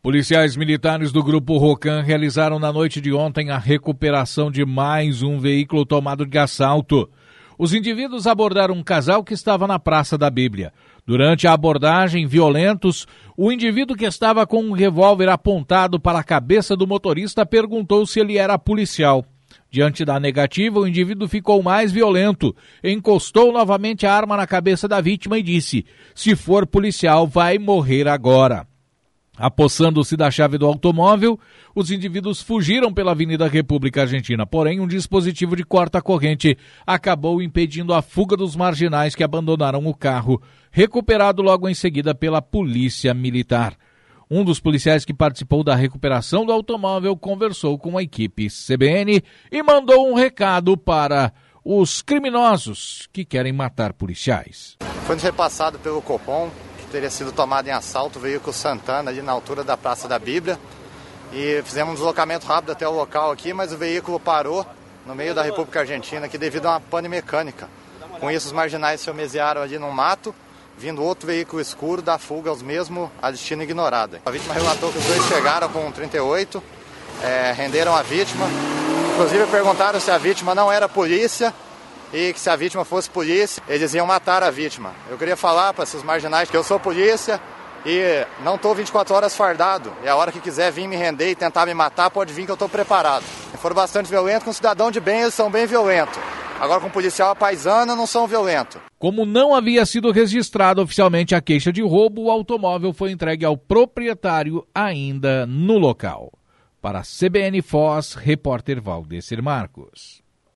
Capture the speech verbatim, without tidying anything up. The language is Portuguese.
Policiais militares do Grupo Rocan realizaram na noite de ontem a recuperação de mais um veículo tomado de assalto. Os indivíduos abordaram um casal que estava na Praça da Bíblia. Durante a abordagem, violentos, o indivíduo que estava com um revólver apontado para a cabeça do motorista perguntou se ele era policial. Diante da negativa, o indivíduo ficou mais violento, encostou novamente a arma na cabeça da vítima e disse: "Se for policial, vai morrer agora." Apossando-se da chave do automóvel, os indivíduos fugiram pela Avenida República Argentina, porém um dispositivo de corta-corrente acabou impedindo a fuga dos marginais que abandonaram o carro, recuperado logo em seguida pela Polícia Militar. Um dos policiais que participou da recuperação do automóvel conversou com a equipe C B N e mandou um recado para os criminosos que querem matar policiais. Foi repassado pelo Copom teria sido tomado em assalto o veículo Santana ali na altura da Praça da Bíblia e fizemos um deslocamento rápido até o local aqui, mas o veículo parou no meio da República Argentina aqui devido a uma pane mecânica. Com isso os marginais se homeziaram ali no mato, vindo outro veículo escuro da fuga aos mesmos a destino ignorado. A vítima relatou que os dois chegaram com um trinta e oito, é, renderam a vítima, inclusive perguntaram se a vítima não era polícia e que se a vítima fosse polícia, eles iam matar a vítima. Eu queria falar para esses marginais que eu sou polícia e não estou vinte e quatro horas fardado. E a hora que quiser vir me render e tentar me matar, pode vir que eu estou preparado. Foram bastante violentos, com cidadão de bem eles são bem violentos. Agora com policial paisana não são violentos. Como não havia sido registrado oficialmente a queixa de roubo, o automóvel foi entregue ao proprietário ainda no local. Para a C B N Foz, repórter Valdecir Marcos.